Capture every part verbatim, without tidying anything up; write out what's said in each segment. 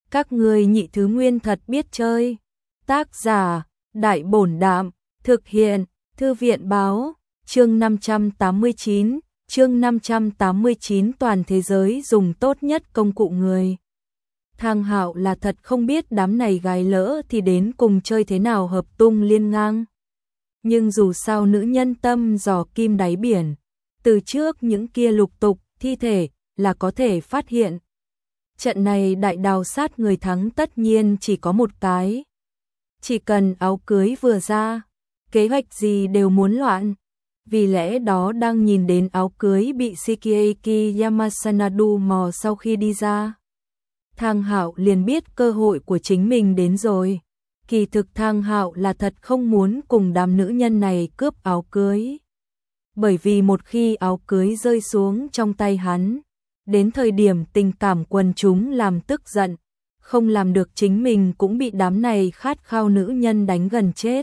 Các ngươi nhị thứ nguyên thật biết chơi. Tác giả, Đại Bổn Đạm, thực hiện, Thư viện Báo, chương năm trăm tám mươi chín, chương năm trăm tám mươi chín toàn thế giới dùng tốt nhất công cụ người. Thang Hạo là thật không biết đám này gái lỡ thì đến cùng chơi thế nào hợp tung liên ngang. Nhưng dù sao nữ nhân tâm dò kim đáy biển, từ trước những kia lục tục, thi thể là có thể phát hiện. Trận này đại đào sát người thắng tất nhiên chỉ có một cái. Chỉ cần áo cưới vừa ra, kế hoạch gì đều muốn loạn. Vì lẽ đó đang nhìn đến áo cưới bị Shigeaki Yamasanadu mò sau khi đi ra. Thang Hạo liền biết cơ hội của chính mình đến rồi. Kỳ thực Thang Hạo là thật không muốn cùng đám nữ nhân này cướp áo cưới. Bởi vì một khi áo cưới rơi xuống trong tay hắn, đến thời điểm tình cảm quần chúng làm tức giận, không làm được chính mình cũng bị đám này khát khao nữ nhân đánh gần chết.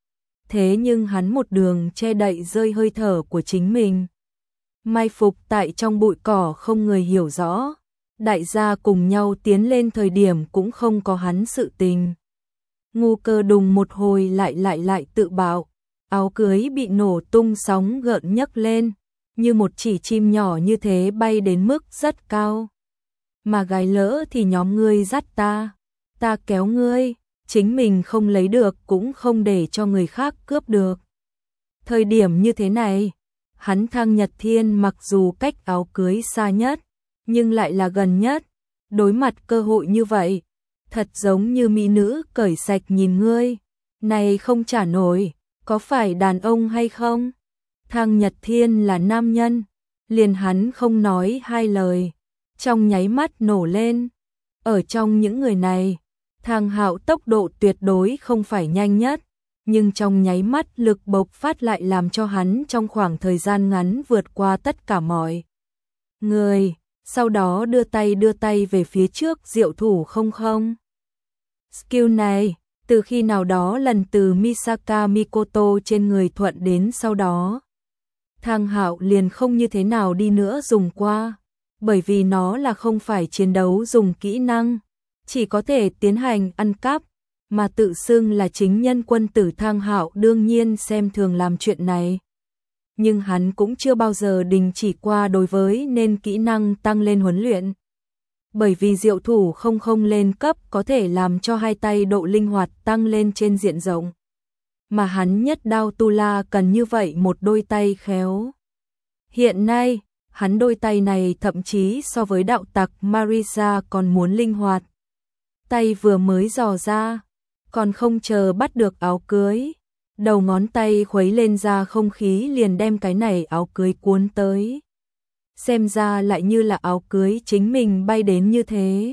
Thế nhưng hắn một đường che đậy rơi hơi thở của chính mình. Mai phục tại trong bụi cỏ không người hiểu rõ. Đại gia cùng nhau tiến lên thời điểm cũng không có hắn sự tình. Ngu Cơ đùng một hồi lại lại lại tự bạo. Áo cưới bị nổ tung sóng gợn nhấc lên, như một chỉ chim nhỏ như thế bay đến mức rất cao. Mà gái lỡ thì nhóm ngươi dắt ta, ta kéo ngươi, chính mình không lấy được cũng không để cho người khác cướp được. Thời điểm như thế này, hắn Thang Nhật Thiên mặc dù cách áo cưới xa nhất, nhưng lại là gần nhất. Đối mặt cơ hội như vậy, thật giống như mỹ nữ cởi sạch nhìn ngươi, này không trả nổi, có phải đàn ông hay không? Thang Nhật Thiên là nam nhân, liền hắn không nói hai lời, trong nháy mắt nổ lên. Ở trong những người này, Thang Hạo tốc độ tuyệt đối không phải nhanh nhất, nhưng trong nháy mắt lực bộc phát lại làm cho hắn trong khoảng thời gian ngắn vượt qua tất cả mọi người, sau đó đưa tay đưa tay về phía trước diệu thủ không không. Skill này, từ khi nào đó lần từ Misaka Mikoto trên người thuận đến sau đó, Thang Hạo liền không như thế nào đi nữa dùng qua, bởi vì nó là không phải chiến đấu dùng kỹ năng, chỉ có thể tiến hành ăn cắp, mà tự xưng là chính nhân quân tử Thang Hạo đương nhiên xem thường làm chuyện này. Nhưng hắn cũng chưa bao giờ đình chỉ qua đối với nên kỹ năng tăng lên huấn luyện. Bởi vì diệu thủ không không lên cấp có thể làm cho hai tay độ linh hoạt tăng lên trên diện rộng. Mà hắn nhất đao tu la cần như vậy một đôi tay khéo. Hiện nay, hắn đôi tay này thậm chí so với đạo tặc Marisa còn muốn linh hoạt. Tay vừa mới dò ra, còn không chờ bắt được áo cưới, đầu ngón tay khuấy lên ra không khí liền đem cái này áo cưới cuốn tới. Xem ra lại như là áo cưới chính mình bay đến như thế.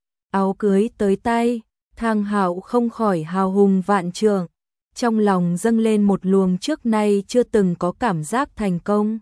Áo cưới tới tay, Thang Hạo không khỏi hào hùng vạn trượng, trong lòng dâng lên một luồng trước nay chưa từng có cảm giác thành công.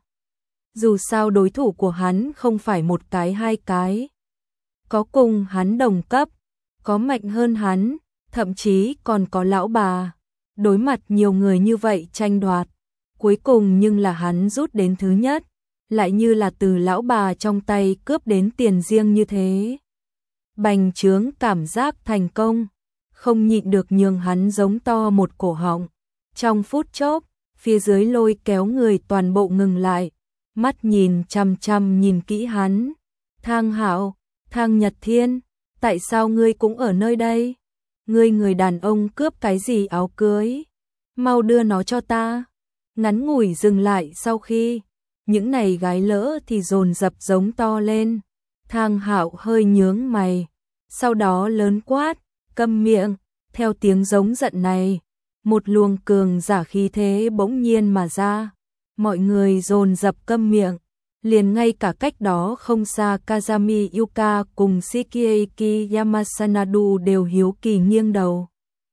Dù sao đối thủ của hắn không phải một cái hai cái, có cùng hắn đồng cấp, có mạnh hơn hắn, thậm chí còn có lão bà. Đối mặt nhiều người như vậy tranh đoạt, cuối cùng nhưng là hắn rút đến thứ nhất, lại như là từ lão bà trong tay cướp đến tiền riêng như thế. Bành trướng cảm giác thành công, không nhịn được nhường hắn giống to một cổ họng. Trong phút chốc, phía dưới lôi kéo người toàn bộ ngừng lại, mắt nhìn chăm chăm nhìn kỹ hắn. Thang Hạo, Thang Nhật Thiên, tại sao ngươi cũng ở nơi đây? Ngươi người đàn ông cướp cái gì áo cưới? Mau đưa nó cho ta. Ngắn ngủi dừng lại sau khi những này gái lỡ thì dồn dập giống to lên. Thang Hạo hơi nhướng mày, sau đó lớn quát, câm miệng. Theo tiếng giống giận này, một luồng cường giả khí thế bỗng nhiên mà ra, mọi người dồn dập câm miệng, liền ngay cả cách đó không xa Kazami Yuka cùng Shigeaki Yamasanadu đều hiếu kỳ nghiêng đầu.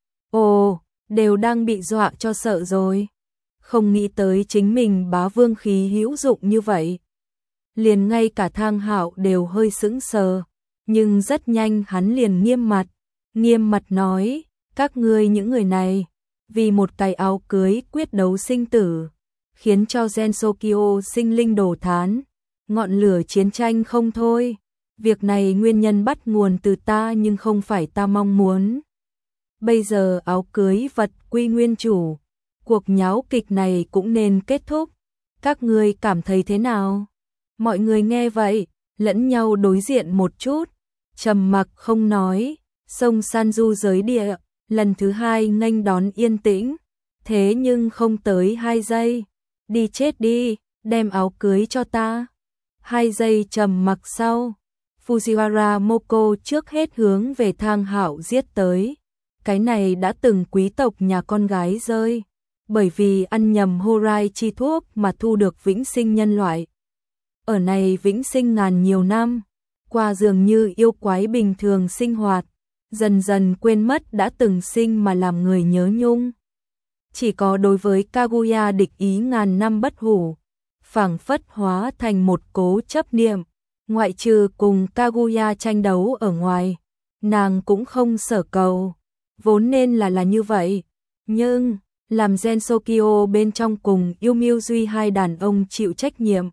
Ồ, đều đang bị dọa cho sợ rồi. Không nghĩ tới chính mình bá vương khí hữu dụng như vậy. Liền ngay cả Thang Hạo đều hơi sững sờ, nhưng rất nhanh hắn liền nghiêm mặt, nghiêm mặt nói, các ngươi những người này, vì một cái áo cưới quyết đấu sinh tử, khiến cho Gensokyo sinh linh đổ thán, ngọn lửa chiến tranh không thôi. Việc này nguyên nhân bắt nguồn từ ta nhưng không phải ta mong muốn. Bây giờ áo cưới vật quy nguyên chủ, cuộc nháo kịch này cũng nên kết thúc. Các ngươi cảm thấy thế nào? Mọi người nghe vậy, lẫn nhau đối diện một chút, trầm mặc không nói. Sông san du giới địa, lần thứ hai nghênh đón yên tĩnh, thế nhưng không tới hai giây. Đi chết đi, đem áo cưới cho ta. Hai giây trầm mặc sau, Fujiwara Moko trước hết hướng về Thang Hạo giết tới. Cái này đã từng quý tộc nhà con gái rơi, bởi vì ăn nhầm Horai chi thuốc mà thu được vĩnh sinh nhân loại. Ở này vĩnh sinh ngàn nhiều năm, qua dường như yêu quái bình thường sinh hoạt, dần dần quên mất đã từng sinh mà làm người nhớ nhung. Chỉ có đối với Kaguya địch ý ngàn năm bất hủ, phảng phất hóa thành một cố chấp niệm, ngoại trừ cùng Kaguya tranh đấu ở ngoài, nàng cũng không sở cầu, vốn nên là là như vậy, nhưng làm Gensokyo bên trong cùng yêu Miêu Duy hai đàn ông chịu trách nhiệm,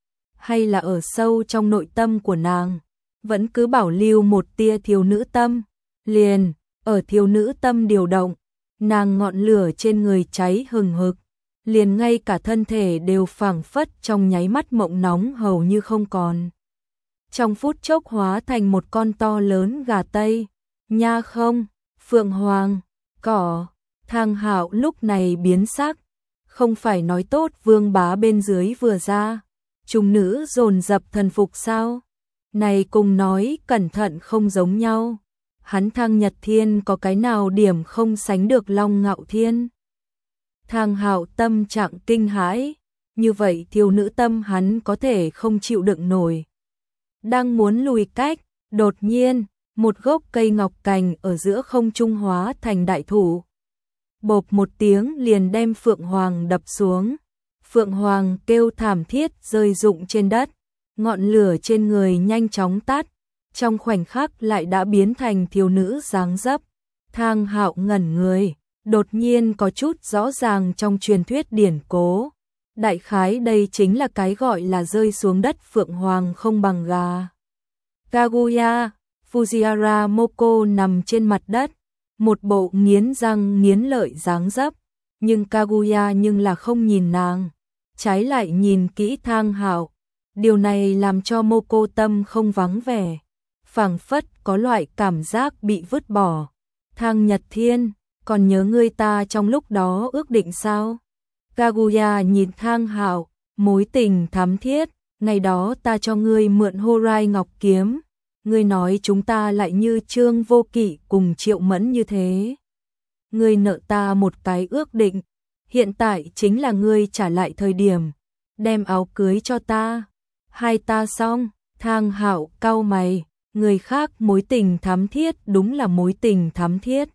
hay là ở sâu trong nội tâm của nàng, vẫn cứ bảo lưu một tia thiếu nữ tâm, liền ở thiếu nữ tâm điều động, nàng ngọn lửa trên người cháy hừng hực, liền ngay cả thân thể đều phảng phất trong nháy mắt mộng nóng hầu như không còn. Trong phút chốc hóa thành một con to lớn gà Tây, nha không, phượng hoàng, cỏ. Thang Hạo lúc này biến sắc, không phải nói tốt vương bá bên dưới vừa ra, chúng nữ dồn dập thần phục sao? Này cùng nói cẩn thận không giống nhau. Hắn Thang Nhật Thiên có cái nào điểm không sánh được Long Ngạo Thiên? Thang Hạo tâm trạng kinh hãi, như vậy thiếu nữ tâm hắn có thể không chịu đựng nổi. Đang muốn lùi cách, đột nhiên, một gốc cây ngọc cành ở giữa không trung hóa thành đại thủ. Bộp một tiếng liền đem Phượng Hoàng đập xuống. Phượng Hoàng kêu thảm thiết rơi rụng trên đất, ngọn lửa trên người nhanh chóng tắt, trong khoảnh khắc lại đã biến thành thiếu nữ dáng dấp. Thang Hạo ngẩn người, đột nhiên có chút rõ ràng trong truyền thuyết điển cố. Đại khái đây chính là cái gọi là rơi xuống đất Phượng Hoàng không bằng gà. Kaguya, Fujiwara Moko nằm trên mặt đất, một bộ nghiến răng nghiến lợi dáng dấp, nhưng Kaguya nhưng là không nhìn nàng, trái lại nhìn kỹ Thang Hạo. Điều này làm cho Moko tâm không vắng vẻ, phảng phất có loại cảm giác bị vứt bỏ. Thang Nhật Thiên, còn nhớ ngươi ta trong lúc đó ước định sao? Kaguya nhìn Thang Hạo, mối tình thắm thiết, ngày đó ta cho ngươi mượn Horai Ngọc Kiếm, ngươi nói chúng ta lại như Trương Vô Kỵ cùng Triệu Mẫn như thế. Ngươi nợ ta một cái ước định, hiện tại chính là ngươi trả lại thời điểm, đem áo cưới cho ta. Hai ta xong. Thang Hạo cau mày, người khác mối tình thắm thiết đúng là mối tình thắm thiết.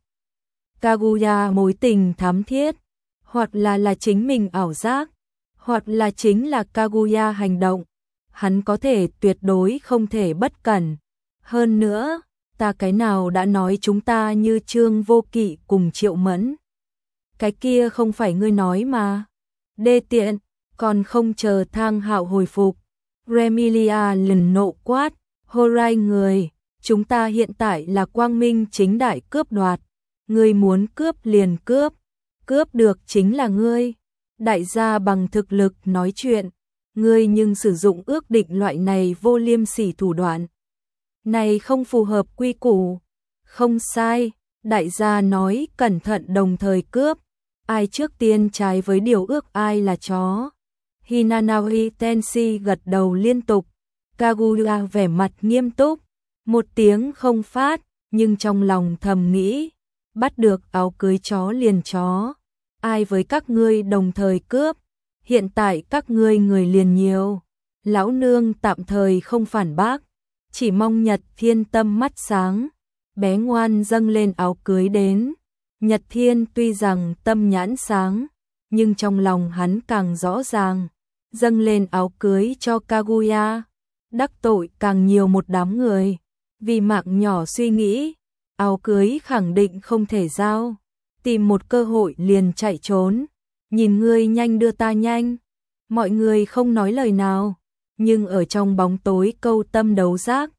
Kaguya mối tình thắm thiết, hoặc là là chính mình ảo giác, hoặc là chính là Kaguya hành động. Hắn có thể tuyệt đối không thể bất cẩn. Hơn nữa, ta cái nào đã nói chúng ta như Trương Vô Kỵ cùng Triệu Mẫn. Cái kia không phải ngươi nói mà. Đê tiện, còn không chờ Thang Hạo hồi phục. Remilia lần nộ quát, Horai người, chúng ta hiện tại là quang minh chính đại cướp đoạt. Ngươi muốn cướp liền cướp, cướp được chính là ngươi. Đại gia bằng thực lực nói chuyện, ngươi nhưng sử dụng ước định loại này vô liêm sỉ thủ đoạn. Này không phù hợp quy củ. Không sai, đại gia nói cẩn thận đồng thời cướp. Ai trước tiên trái với điều ước ai là chó. Hinanawi Tenshi gật đầu liên tục. Kaguya vẻ mặt nghiêm túc. Một tiếng không phát, nhưng trong lòng thầm nghĩ. Bắt được áo cưới chó liền chó. Ai với các ngươi đồng thời cướp. Hiện tại các ngươi người liền nhiều. Lão nương tạm thời không phản bác. Chỉ mong Nhật Thiên tâm mắt sáng. Bé ngoan dâng lên áo cưới đến. Nhật Thiên tuy rằng tâm nhãn sáng, nhưng trong lòng hắn càng rõ ràng. Dâng lên áo cưới cho Kaguya, đắc tội càng nhiều một đám người. Vì mạng nhỏ suy nghĩ, áo cưới khẳng định không thể giao. Tìm một cơ hội liền chạy trốn. Nhìn ngươi nhanh đưa ta nhanh. Mọi người không nói lời nào, nhưng ở trong bóng tối câu tâm đấu giác,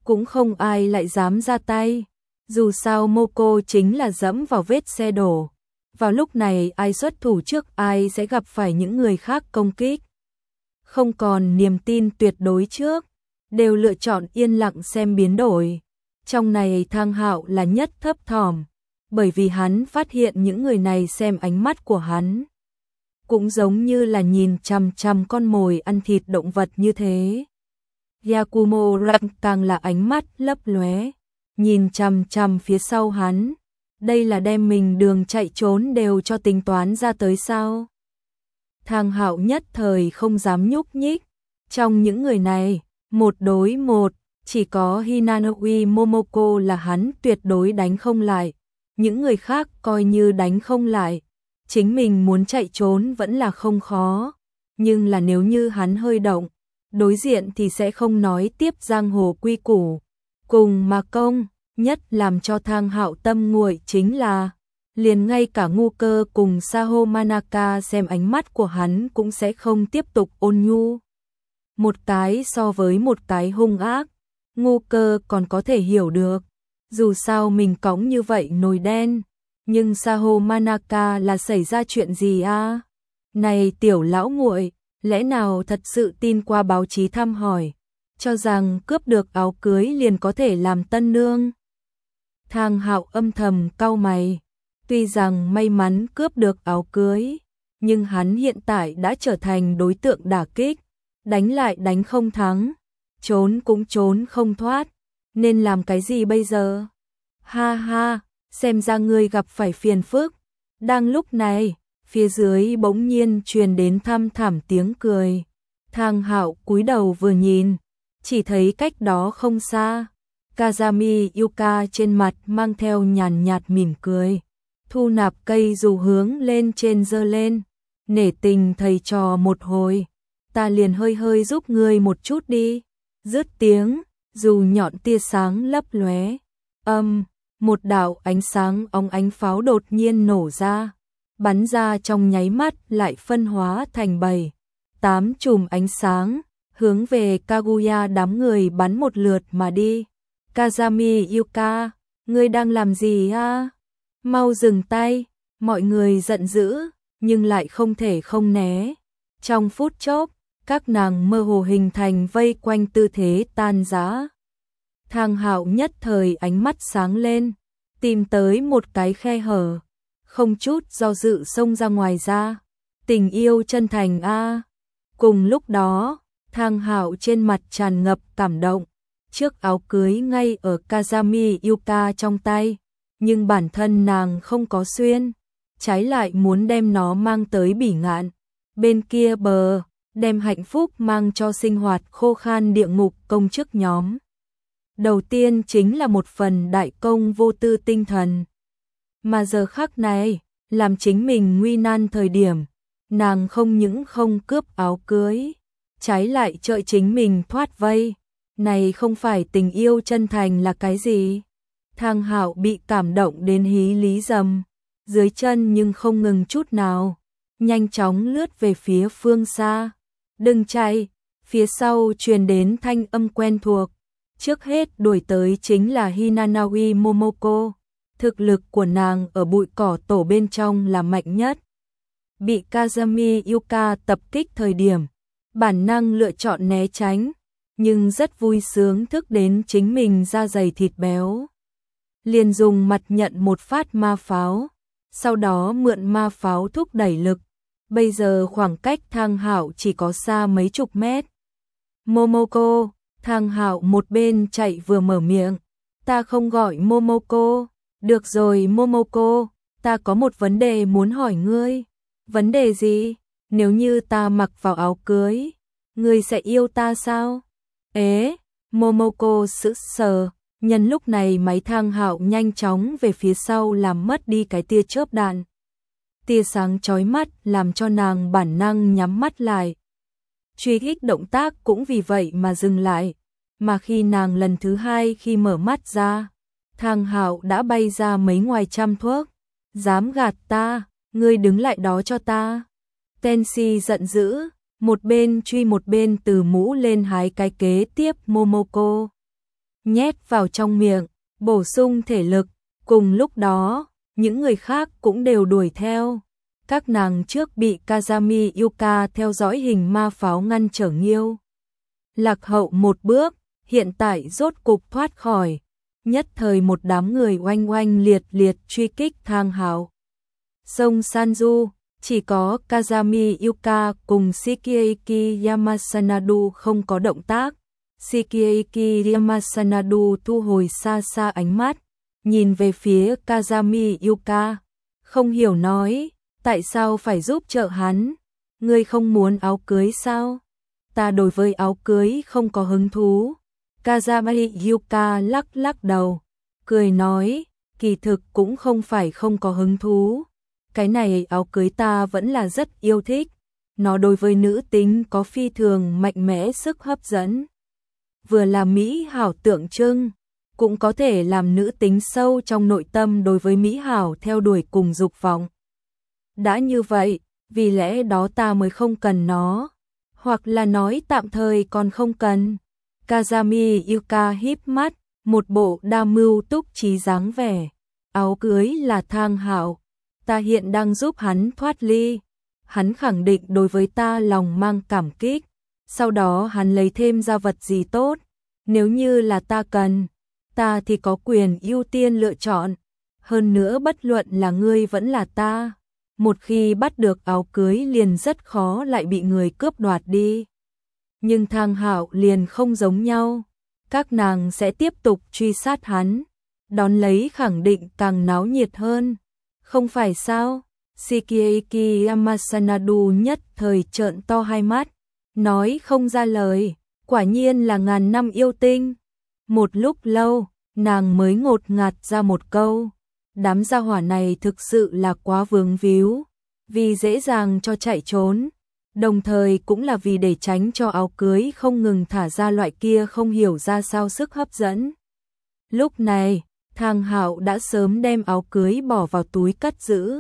cũng không ai lại dám ra tay. Dù sao Moko chính là dẫm vào vết xe đổ. Vào lúc này ai xuất thủ trước ai sẽ gặp phải những người khác công kích. Không còn niềm tin tuyệt đối trước, đều lựa chọn yên lặng xem biến đổi. Trong này Thang Hạo là nhất thấp thỏm, bởi vì hắn phát hiện những người này xem ánh mắt của hắn cũng giống như là nhìn chằm chằm con mồi ăn thịt động vật như thế. Yakumo Ran càng là ánh mắt lấp lóe, nhìn chằm chằm phía sau hắn. Đây là đem mình đường chạy trốn đều cho tính toán ra tới sao? Thang Hạo nhất thời không dám nhúc nhích. Trong những người này, một đối một, chỉ có Hinanoui Momoko là hắn tuyệt đối đánh không lại. Những người khác coi như đánh không lại. Chính mình muốn chạy trốn vẫn là không khó. Nhưng là nếu như hắn hơi động, đối diện thì sẽ không nói tiếp giang hồ quy củ. Cùng mà công, nhất làm cho Thang Hạo tâm nguội chính là liền ngay cả ngu cơ cùng Saho Manaka xem ánh mắt của hắn cũng sẽ không tiếp tục ôn nhu. Một cái so với một cái hung ác, ngu cơ còn có thể hiểu được. Dù sao mình cõng như vậy nồi đen, nhưng Saho Manaka là xảy ra chuyện gì à? Này tiểu lão nguội, lẽ nào thật sự tin qua báo chí thăm hỏi, cho rằng cướp được áo cưới liền có thể làm tân nương? Thang Hạo âm thầm cau mày, tuy rằng may mắn cướp được áo cưới, nhưng hắn hiện tại đã trở thành đối tượng đả kích, đánh lại đánh không thắng, trốn cũng trốn không thoát, nên làm cái gì bây giờ? Ha ha, xem ra ngươi gặp phải phiền phức. Đang lúc này, phía dưới bỗng nhiên truyền đến thăm thẳm tiếng cười. Thang Hạo cúi đầu vừa nhìn, chỉ thấy cách đó không xa, Kazami Yuka trên mặt mang theo nhàn nhạt mỉm cười, thu nạp cây dù hướng lên trên giơ lên, nể tình thầy trò một hồi, ta liền hơi hơi giúp ngươi một chút đi. Dứt tiếng, dù nhọn tia sáng lấp lóe, âm, một đạo ánh sáng óng ánh pháo đột nhiên nổ ra, bắn ra trong nháy mắt lại phân hóa thành bảy, tám chùm ánh sáng, hướng về Kaguya đám người bắn một lượt mà đi. Kazami Yuka, ngươi đang làm gì a? Mau dừng tay, mọi người giận dữ, nhưng lại không thể không né. Trong phút chốc, các nàng mơ hồ hình thành vây quanh tư thế tan rã. Thang Hạo nhất thời ánh mắt sáng lên, tìm tới một cái khe hở, không chút do dự xông ra ngoài ra. Tình yêu chân thành a. Cùng lúc đó, Thang Hạo trên mặt tràn ngập cảm động, chiếc áo cưới ngay ở Kazami Yuka trong tay, nhưng bản thân nàng không có xuyên, trái lại muốn đem nó mang tới Bỉ Ngạn, bên kia bờ, đem hạnh phúc mang cho sinh hoạt khô khan địa ngục công chức nhóm. Đầu tiên chính là một phần đại công vô tư tinh thần. Mà giờ khắc này, làm chính mình nguy nan thời điểm, nàng không những không cướp áo cưới, trái lại trợ chính mình thoát vây. Này không phải tình yêu chân thành là cái gì? Thang Hạo bị cảm động đến hí lý dầm, dưới chân nhưng không ngừng chút nào, nhanh chóng lướt về phía phương xa. Đừng chạy, phía sau truyền đến thanh âm quen thuộc. Trước hết đuổi tới chính là Hinanoui Momoko. Thực lực của nàng ở bụi cỏ tổ bên trong là mạnh nhất. Bị Kazami Yuka tập kích thời điểm, bản năng lựa chọn né tránh, nhưng rất vui sướng thức đến chính mình da dày thịt béo. Liền dùng mặt nhận một phát ma pháo, sau đó mượn ma pháo thúc đẩy lực. Bây giờ khoảng cách Thang Hạo chỉ có xa mấy chục mét. Momoko, Thang Hạo một bên chạy vừa mở miệng. Ta không gọi Momoko. Được rồi Momoko, ta có một vấn đề muốn hỏi ngươi. Vấn đề gì? Nếu như ta mặc vào áo cưới, ngươi sẽ yêu ta sao? Ế, Momoko sững sờ, nhân lúc này máy Thang Hạo nhanh chóng về phía sau làm mất đi cái tia chớp đạn. Tia sáng chói mắt làm cho nàng bản năng nhắm mắt lại. Truy kích động tác cũng vì vậy mà dừng lại, mà khi nàng lần thứ hai khi mở mắt ra, Thang Hạo đã bay ra mấy ngoài trăm thước. Dám gạt ta, ngươi đứng lại đó cho ta. Tenshi giận dữ, một bên truy một bên từ mũ lên hái cái kế tiếp Momoko. nhét vào trong miệng, bổ sung thể lực. Cùng lúc đó, những người khác cũng đều đuổi theo. Các nàng trước bị Kazami Yuka theo dõi hình ma pháo ngăn trở Nghiêu Lạc Hậu một bước, hiện tại rốt cục thoát khỏi. Nhất thời một đám người oanh oanh liệt liệt truy kích Thang Hạo. Sông Sanju, chỉ có Kazami Yuka cùng Shikieki Yamasanadu không có động tác. Shikieki Yamasanadu thu hồi xa xa ánh mắt, nhìn về phía Kazami Yuka, không hiểu nói, tại sao phải giúp trợ hắn? Ngươi không muốn áo cưới sao? Ta đối với áo cưới không có hứng thú. Kazami Yuka lắc lắc đầu, cười nói, kỳ thực cũng không phải không có hứng thú. Cái này áo cưới ta vẫn là rất yêu thích. Nó đối với nữ tính có phi thường mạnh mẽ sức hấp dẫn. Vừa là mỹ hảo tượng trưng, cũng có thể làm nữ tính sâu trong nội tâm đối với mỹ hảo theo đuổi cùng dục vọng. Đã như vậy, vì lẽ đó ta mới không cần nó, hoặc là nói tạm thời còn không cần. Kazami Yuka híp mắt, một bộ đa mưu túc trí dáng vẻ. Áo cưới là Thang Hạo, ta hiện đang giúp hắn thoát ly. Hắn khẳng định đối với ta lòng mang cảm kích. Sau đó hắn lấy thêm ra vật gì tốt. Nếu như là ta cần, ta thì có quyền ưu tiên lựa chọn. Hơn nữa bất luận là ngươi vẫn là ta, một khi bắt được áo cưới liền rất khó lại bị người cướp đoạt đi. Nhưng Thang Hạo liền không giống nhau. Các nàng sẽ tiếp tục truy sát hắn, đón lấy khẳng định càng náo nhiệt hơn. Không phải sao? Shikieki Yamasanadu nhất thời trợn to hai mắt, nói không ra lời, quả nhiên là ngàn năm yêu tinh. Một lúc lâu, nàng mới ngột ngạt ra một câu, đám gia hỏa này thực sự là quá vướng víu, vì dễ dàng cho chạy trốn, đồng thời cũng là vì để tránh cho áo cưới không ngừng thả ra loại kia không hiểu ra sao sức hấp dẫn. Lúc này, Thang Hạo đã sớm đem áo cưới bỏ vào túi cất giữ.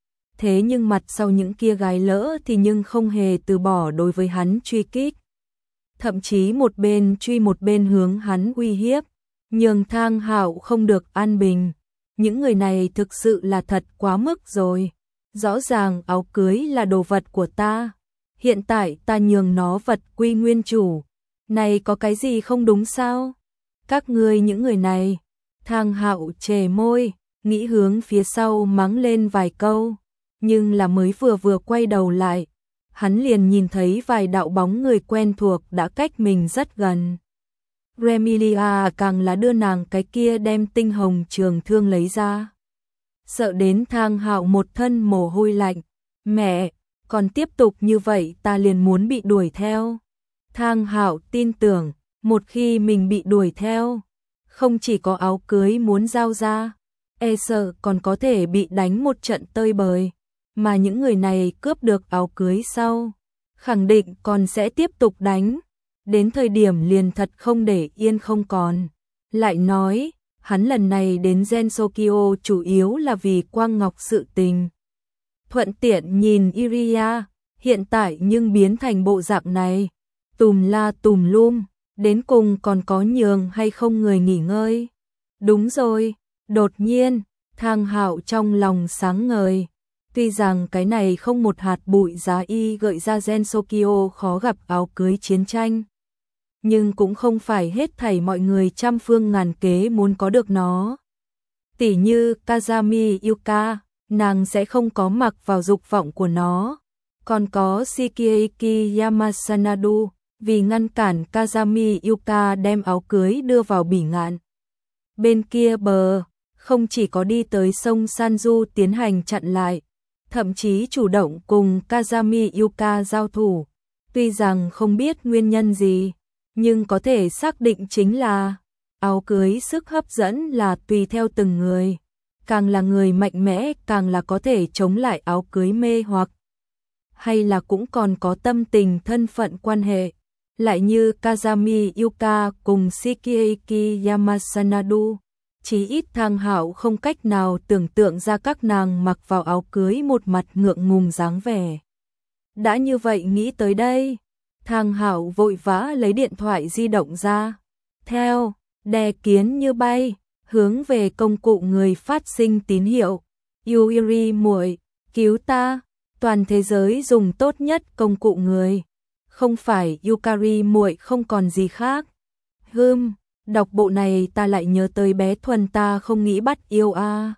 Thế nhưng mặt sau những kia gái lỡ thì nhưng không hề từ bỏ đối với hắn truy kích. Thậm chí một bên truy một bên hướng hắn uy hiếp, nhường Thang Hạo không được an bình. Những người này thực sự là thật quá mức rồi. Rõ ràng áo cưới là đồ vật của ta. Hiện tại ta nhường nó vật quy nguyên chủ. Này có cái gì không đúng sao? Các ngươi những người này. Thang Hạo chề môi, nghĩ hướng phía sau mắng lên vài câu. Nhưng là mới vừa vừa quay đầu lại, hắn liền nhìn thấy vài đạo bóng người quen thuộc đã cách mình rất gần. Remilia càng là đưa nàng cái kia đem tinh hồng trường thương lấy ra. Sợ đến Thang Hạo một thân mồ hôi lạnh. Mẹ, còn tiếp tục như vậy ta liền muốn bị đuổi theo. Thang Hạo tin tưởng, một khi mình bị đuổi theo, không chỉ có áo cưới muốn giao ra, e sợ còn có thể bị đánh một trận tơi bời. Mà những người này cướp được áo cưới sau, khẳng định còn sẽ tiếp tục đánh. Đến thời điểm liền thật không để yên không còn. Lại nói, hắn lần này đến Gensokyo chủ yếu là vì Quang Ngọc sự tình. Thuận tiện nhìn Iria, hiện tại nhưng biến thành bộ dạng này. Tùm la tùm lum, đến cùng còn có nhường hay không người nghỉ ngơi. Đúng rồi, đột nhiên, Thang Hạo trong lòng sáng ngời. Tuy rằng cái này không một hạt bụi giá y gợi ra Gensokyo khó gặp áo cưới chiến tranh, nhưng cũng không phải hết thảy mọi người trăm phương ngàn kế muốn có được nó. Tỉ như Kazami Yuka, nàng sẽ không có mặc vào dục vọng của nó. Còn có Shikieki Yamasanadu, vì ngăn cản Kazami Yuka đem áo cưới đưa vào bỉ ngạn. Bên kia bờ, không chỉ có đi tới sông Sanju tiến hành chặn lại, thậm chí chủ động cùng Kazami Yuka giao thủ. Tuy rằng không biết nguyên nhân gì, nhưng có thể xác định chính là áo cưới sức hấp dẫn là tùy theo từng người. Càng là người mạnh mẽ càng là có thể chống lại áo cưới mê hoặc. Hay là cũng còn có tâm tình thân phận quan hệ. Lại như Kazami Yuka cùng Shikieki Yamasanadu. Chí ít Thang Hạo không cách nào tưởng tượng ra các nàng mặc vào áo cưới một mặt ngượng ngùng dáng vẻ. Đã như vậy nghĩ tới đây, Thang Hạo vội vã lấy điện thoại di động ra. Theo, đè kiến như bay, hướng về công cụ người phát sinh tín hiệu. Yuri muội, cứu ta, toàn thế giới dùng tốt nhất công cụ người. Không phải Yukari muội không còn gì khác. Hừm, đọc bộ này ta lại nhớ tới bé Thuần ta không nghĩ bắt yêu a. À.